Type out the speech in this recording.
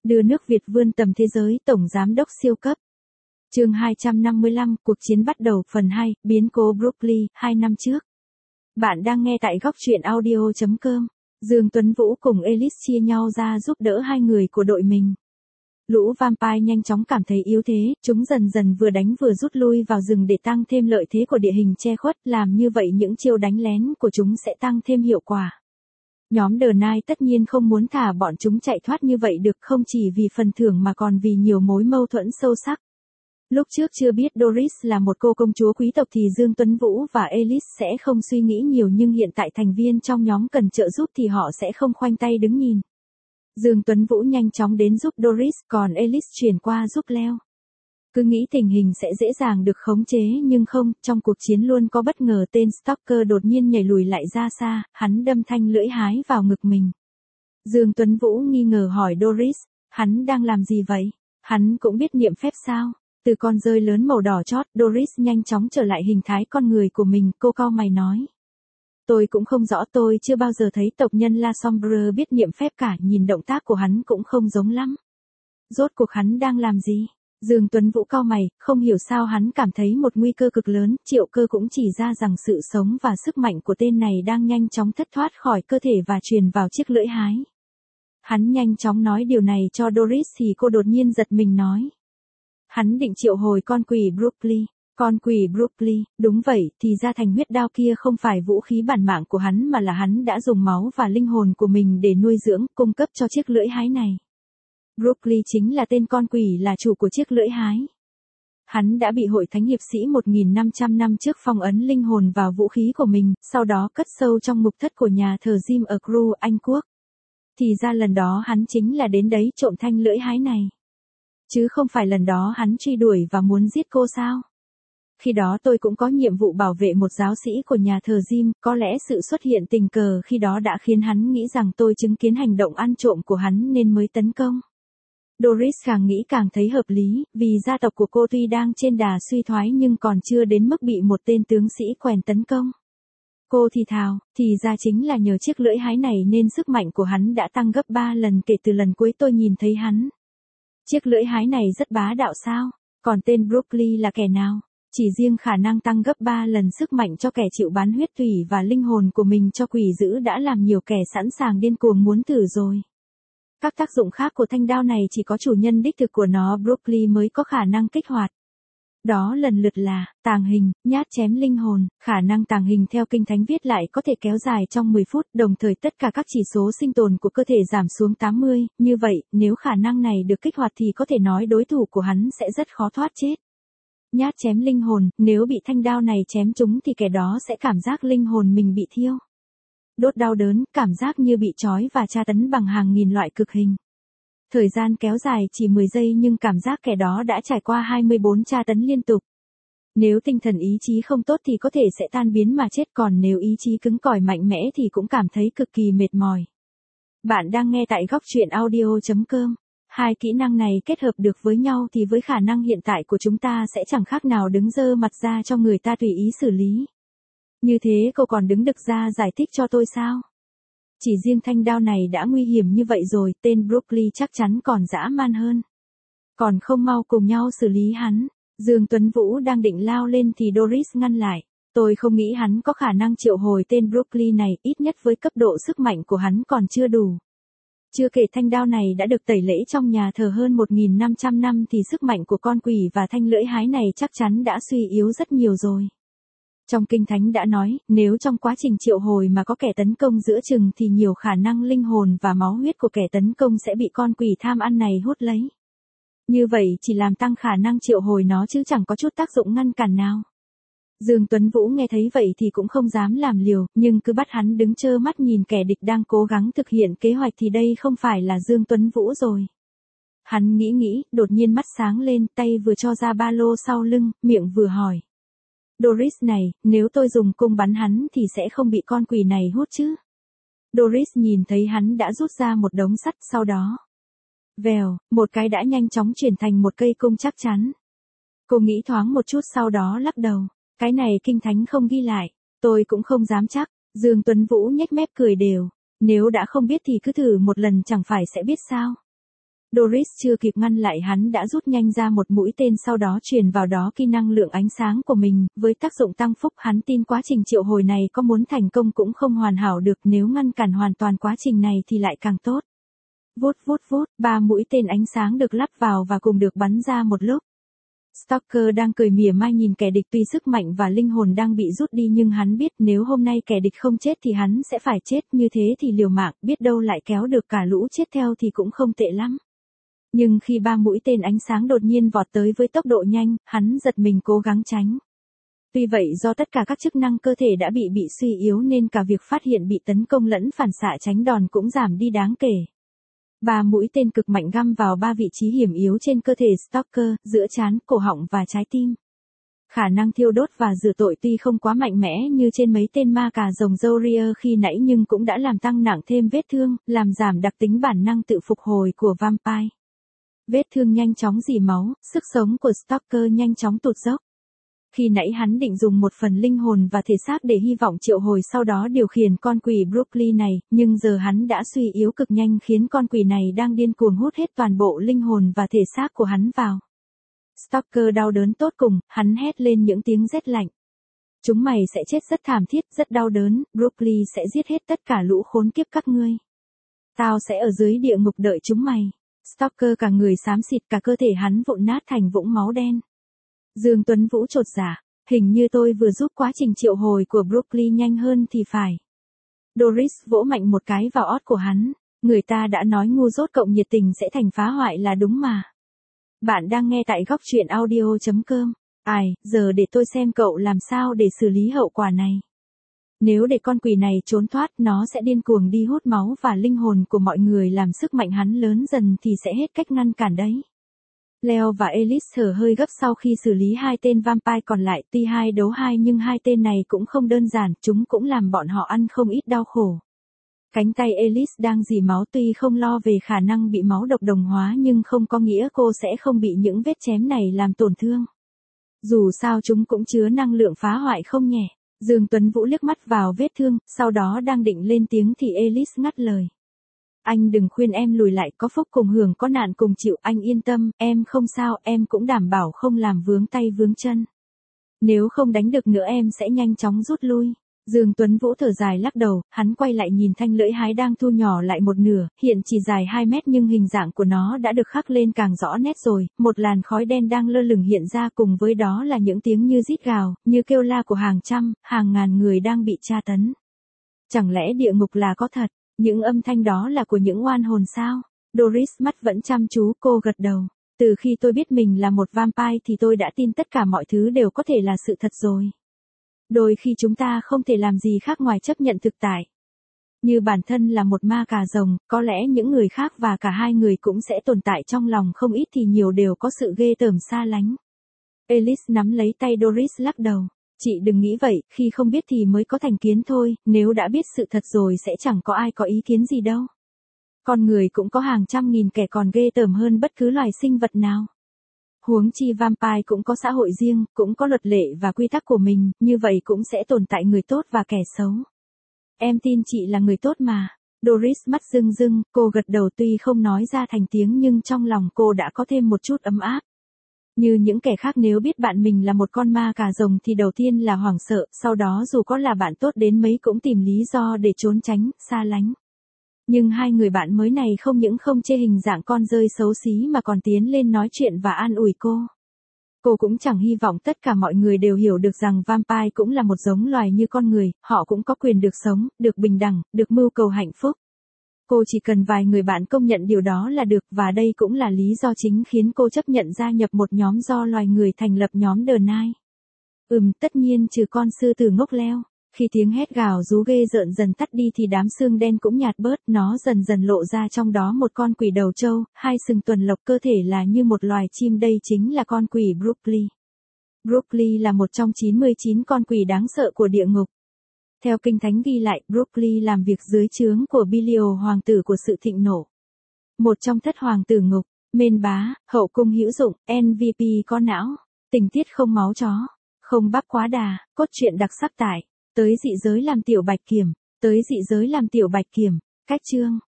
Đưa nước Việt vươn tầm thế giới, Tổng Giám đốc siêu cấp. Chương 255, cuộc chiến bắt đầu, phần 2, biến cố Brooklyn, 2 năm trước. Bạn đang nghe tại góc truyện audio.com. Dương Tuấn Vũ cùng Ellis chia nhau ra giúp đỡ hai người của đội mình. Lũ vampire nhanh chóng cảm thấy yếu thế, chúng dần dần vừa đánh vừa rút lui vào rừng để tăng thêm lợi thế của địa hình che khuất, làm như vậy những chiêu đánh lén của chúng sẽ tăng thêm hiệu quả. Nhóm The Knight tất nhiên không muốn thả bọn chúng chạy thoát như vậy được, không chỉ vì phần thưởng mà còn vì nhiều mối mâu thuẫn sâu sắc. Lúc trước chưa biết Doris là một cô công chúa quý tộc thì Dương Tuấn Vũ và Ellis sẽ không suy nghĩ nhiều, nhưng hiện tại thành viên trong nhóm cần trợ giúp thì họ sẽ không khoanh tay đứng nhìn. Dương Tuấn Vũ nhanh chóng đến giúp Doris, còn Ellis chuyển qua giúp Leo. Cứ nghĩ tình hình sẽ dễ dàng được khống chế nhưng không, trong cuộc chiến luôn có bất ngờ, tên Stalker đột nhiên nhảy lùi lại ra xa, hắn đâm thanh lưỡi hái vào ngực mình. Dương Tuấn Vũ nghi ngờ hỏi Doris, hắn đang làm gì vậy? Hắn cũng biết niệm phép sao? Từ con dơi lớn màu đỏ chót, Doris nhanh chóng trở lại hình thái con người của mình, cô cau mày nói. Tôi cũng không rõ, tôi chưa bao giờ thấy tộc nhân La Sombre biết niệm phép cả, nhìn động tác của hắn cũng không giống lắm. Rốt cuộc hắn đang làm gì? Dương Tuấn Vũ cau mày, không hiểu sao hắn cảm thấy một nguy cơ cực lớn, Triệu Cơ cũng chỉ ra rằng sự sống và sức mạnh của tên này đang nhanh chóng thất thoát khỏi cơ thể và truyền vào chiếc lưỡi hái. Hắn nhanh chóng nói điều này cho Doris thì cô đột nhiên giật mình nói. Hắn định triệu hồi con quỷ Brooklyn. Con quỷ Brooklyn, đúng vậy, thì ra thành huyết đao kia không phải vũ khí bản mạng của hắn mà là hắn đã dùng máu và linh hồn của mình để nuôi dưỡng, cung cấp cho chiếc lưỡi hái này. Brooklyn chính là tên con quỷ là chủ của chiếc lưỡi hái. Hắn đã bị hội thánh hiệp sĩ 1.500 năm trước phong ấn linh hồn vào vũ khí của mình, sau đó cất sâu trong mục thất của nhà thờ Jim ở Crewe, Anh Quốc. Thì ra lần đó hắn chính là đến đấy trộm thanh lưỡi hái này. Chứ không phải lần đó hắn truy đuổi và muốn giết cô sao? Khi đó tôi cũng có nhiệm vụ bảo vệ một giáo sĩ của nhà thờ Jim, có lẽ sự xuất hiện tình cờ khi đó đã khiến hắn nghĩ rằng tôi chứng kiến hành động ăn trộm của hắn nên mới tấn công. Doris càng nghĩ càng thấy hợp lý, vì gia tộc của cô tuy đang trên đà suy thoái nhưng còn chưa đến mức bị một tên tướng sĩ quèn tấn công. Cô thì thào, thì ra chính là nhờ chiếc lưỡi hái này nên sức mạnh của hắn đã tăng gấp 3 lần kể từ lần cuối tôi nhìn thấy hắn. Chiếc lưỡi hái này rất bá đạo sao? Còn tên Brooklyn là kẻ nào? Chỉ riêng khả năng tăng gấp 3 lần sức mạnh cho kẻ chịu bán huyết tủy và linh hồn của mình cho quỷ dữ đã làm nhiều kẻ sẵn sàng điên cuồng muốn thử rồi. Các tác dụng khác của thanh đao này chỉ có chủ nhân đích thực của nó Brooklyn mới có khả năng kích hoạt. Đó lần lượt là, tàng hình, nhát chém linh hồn, khả năng tàng hình theo Kinh Thánh viết lại có thể kéo dài trong 10 phút, đồng thời tất cả các chỉ số sinh tồn của cơ thể giảm xuống 80, như vậy, nếu khả năng này được kích hoạt thì có thể nói đối thủ của hắn sẽ rất khó thoát chết. Nhát chém linh hồn, nếu bị thanh đao này chém trúng thì kẻ đó sẽ cảm giác linh hồn mình bị thiêu. Đốt đau đớn, cảm giác như bị trói và tra tấn bằng hàng nghìn loại cực hình. Thời gian kéo dài chỉ 10 giây nhưng cảm giác kẻ đó đã trải qua 24 tra tấn liên tục. Nếu tinh thần ý chí không tốt thì có thể sẽ tan biến mà chết, còn nếu ý chí cứng cỏi mạnh mẽ thì cũng cảm thấy cực kỳ mệt mỏi. Bạn đang nghe tại góc truyện audio.com. Hai kỹ năng này kết hợp được với nhau thì với khả năng hiện tại của chúng ta sẽ chẳng khác nào đứng dơ mặt ra cho người ta tùy ý xử lý. Như thế cô còn đứng được ra giải thích cho tôi sao? Chỉ riêng thanh đao này đã nguy hiểm như vậy rồi, tên Brooklyn chắc chắn còn dã man hơn. Còn không mau cùng nhau xử lý hắn. Dương Tuấn Vũ đang định lao lên thì Doris ngăn lại. Tôi không nghĩ hắn có khả năng triệu hồi tên Brooklyn này, ít nhất với cấp độ sức mạnh của hắn còn chưa đủ. Chưa kể thanh đao này đã được tẩy lễ trong nhà thờ hơn 1.500 năm thì sức mạnh của con quỷ và thanh lưỡi hái này chắc chắn đã suy yếu rất nhiều rồi. Trong Kinh Thánh đã nói, nếu trong quá trình triệu hồi mà có kẻ tấn công giữa chừng thì nhiều khả năng linh hồn và máu huyết của kẻ tấn công sẽ bị con quỷ tham ăn này hút lấy. Như vậy chỉ làm tăng khả năng triệu hồi nó chứ chẳng có chút tác dụng ngăn cản nào. Dương Tuấn Vũ nghe thấy vậy thì cũng không dám làm liều, nhưng cứ bắt hắn đứng trơ mắt nhìn kẻ địch đang cố gắng thực hiện kế hoạch thì đây không phải là Dương Tuấn Vũ rồi. Hắn nghĩ, đột nhiên mắt sáng lên, tay vừa cho ra ba lô sau lưng, miệng vừa hỏi. Doris này, nếu tôi dùng cung bắn hắn thì sẽ không bị con quỷ này hút chứ? Doris nhìn thấy hắn đã rút ra một đống sắt, sau đó. Vèo, một cái đã nhanh chóng chuyển thành một cây cung chắc chắn. Cô nghĩ thoáng một chút sau đó lắc đầu. Cái này Kinh Thánh không ghi lại, tôi cũng không dám chắc. Dương Tuấn Vũ nhếch mép cười đều. Nếu đã không biết thì cứ thử một lần chẳng phải sẽ biết sao. Doris chưa kịp ngăn lại hắn đã rút nhanh ra một mũi tên sau đó truyền vào đó kỹ năng lượng ánh sáng của mình, với tác dụng tăng phúc hắn tin quá trình triệu hồi này có muốn thành công cũng không hoàn hảo được nếu ngăn cản hoàn toàn quá trình này thì lại càng tốt. Vút vút vút, 3 mũi tên ánh sáng được lắp vào và cùng được bắn ra một lúc. Stalker đang cười mỉa mai nhìn kẻ địch tuy sức mạnh và linh hồn đang bị rút đi nhưng hắn biết nếu hôm nay kẻ địch không chết thì hắn sẽ phải chết như thế thì liều mạng biết đâu lại kéo được cả lũ chết theo thì cũng không tệ lắm. Nhưng khi 3 mũi tên ánh sáng đột nhiên vọt tới với tốc độ nhanh, hắn giật mình cố gắng tránh. Tuy vậy do tất cả các chức năng cơ thể đã bị suy yếu nên cả việc phát hiện bị tấn công lẫn phản xạ tránh đòn cũng giảm đi đáng kể. 3 mũi tên cực mạnh găm vào 3 vị trí hiểm yếu trên cơ thể Stalker, giữa trán, cổ họng và trái tim. Khả năng thiêu đốt và rửa tội tuy không quá mạnh mẽ như trên mấy tên ma cà rồng Zoria khi nãy nhưng cũng đã làm tăng nặng thêm vết thương, làm giảm đặc tính bản năng tự phục hồi của vampire. Vết thương nhanh chóng rỉ máu, sức sống của Stalker nhanh chóng tụt dốc. Khi nãy hắn định dùng một phần linh hồn và thể xác để hy vọng triệu hồi sau đó điều khiển con quỷ Brooklyn này, nhưng giờ hắn đã suy yếu cực nhanh khiến con quỷ này đang điên cuồng hút hết toàn bộ linh hồn và thể xác của hắn vào. Stalker đau đớn tốt cùng, hắn hét lên những tiếng rét lạnh. Chúng mày sẽ chết rất thảm thiết, rất đau đớn, Brooklyn sẽ giết hết tất cả lũ khốn kiếp các ngươi. Tao sẽ ở dưới địa ngục đợi chúng mày. Stalker cả người xám xịt cả cơ thể hắn vụn nát thành vũng máu đen. Dương Tuấn Vũ chột dạ, hình như tôi vừa giúp quá trình triệu hồi của Brooklyn nhanh hơn thì phải. Doris vỗ mạnh một cái vào ót của hắn, người ta đã nói ngu dốt cộng nhiệt tình sẽ thành phá hoại là đúng mà. Bạn đang nghe tại góc truyện audio.com. Ai, giờ để tôi xem cậu làm sao để xử lý hậu quả này. Nếu để con quỷ này trốn thoát nó sẽ điên cuồng đi hút máu và linh hồn của mọi người làm sức mạnh hắn lớn dần thì sẽ hết cách ngăn cản đấy. Leo và Ellis thở hơi gấp sau khi xử lý 2 tên vampire còn lại, tuy 2 đấu 2 nhưng 2 tên này cũng không đơn giản, chúng cũng làm bọn họ ăn không ít đau khổ. Cánh tay Ellis đang rỉ máu tuy không lo về khả năng bị máu độc đồng hóa nhưng không có nghĩa cô sẽ không bị những vết chém này làm tổn thương. Dù sao chúng cũng chứa năng lượng phá hoại không nhẹ. Dương Tuấn Vũ liếc mắt vào vết thương, sau đó đang định lên tiếng thì Ellis ngắt lời. Anh đừng khuyên em lùi lại, có phúc cùng hưởng có nạn cùng chịu, anh yên tâm, em không sao, em cũng đảm bảo không làm vướng tay vướng chân. Nếu không đánh được nữa em sẽ nhanh chóng rút lui. Dương Tuấn Vũ thở dài lắc đầu, hắn quay lại nhìn thanh lưỡi hái đang thu nhỏ lại một nửa, hiện chỉ dài 2 mét nhưng hình dạng của nó đã được khắc lên càng rõ nét rồi, một làn khói đen đang lơ lửng hiện ra cùng với đó là những tiếng như rít gào, như kêu la của hàng trăm, hàng ngàn người đang bị tra tấn. Chẳng lẽ địa ngục là có thật? Những âm thanh đó là của những oan hồn sao? Doris mắt vẫn chăm chú, cô gật đầu. Từ khi tôi biết mình là một vampire thì tôi đã tin tất cả mọi thứ đều có thể là sự thật rồi. Đôi khi chúng ta không thể làm gì khác ngoài chấp nhận thực tại. Như bản thân là một ma cà rồng, có lẽ những người khác và cả hai người cũng sẽ tồn tại trong lòng không ít thì nhiều đều có sự ghê tởm xa lánh. Ellis nắm lấy tay Doris lắc đầu. Chị đừng nghĩ vậy, khi không biết thì mới có thành kiến thôi, nếu đã biết sự thật rồi sẽ chẳng có ai có ý kiến gì đâu. Con người cũng có hàng trăm nghìn kẻ còn ghê tởm hơn bất cứ loài sinh vật nào. Huống chi vampire cũng có xã hội riêng, cũng có luật lệ và quy tắc của mình, như vậy cũng sẽ tồn tại người tốt và kẻ xấu. Em tin chị là người tốt mà. Doris mắt rưng rưng, cô gật đầu tuy không nói ra thành tiếng nhưng trong lòng cô đã có thêm một chút ấm áp. Như những kẻ khác nếu biết bạn mình là một con ma cà rồng thì đầu tiên là hoảng sợ, sau đó dù có là bạn tốt đến mấy cũng tìm lý do để trốn tránh, xa lánh. Nhưng hai người bạn mới này không những không chê hình dạng con dơi xấu xí mà còn tiến lên nói chuyện và an ủi cô. Cô cũng chẳng hy vọng tất cả mọi người đều hiểu được rằng vampire cũng là một giống loài như con người, họ cũng có quyền được sống, được bình đẳng, được mưu cầu hạnh phúc. Cô chỉ cần vài người bạn công nhận điều đó là được và đây cũng là lý do chính khiến cô chấp nhận gia nhập một nhóm do loài người thành lập nhóm The Night. Tất nhiên trừ con sư tử ngốc leo. Khi tiếng hét gào rú ghê rợn dần tắt đi thì đám xương đen cũng nhạt bớt, nó dần dần lộ ra trong đó một con quỷ đầu trâu, 2 sừng tuần lộc cơ thể là như một loài chim đây chính là con quỷ Brooklyn. Brooklyn là một trong 99 con quỷ đáng sợ của địa ngục. Theo kinh thánh ghi lại, Brooklyn làm việc dưới trướng của Belial hoàng tử của sự thịnh nộ. Một trong thất hoàng tử ngục, mên bá, hậu cung hữu dụng, MVP có não, tình tiết không máu chó, không bắp quá đà, cốt truyện đặc sắc tải. Tới dị giới làm tiểu bạch kiểm, cách chương.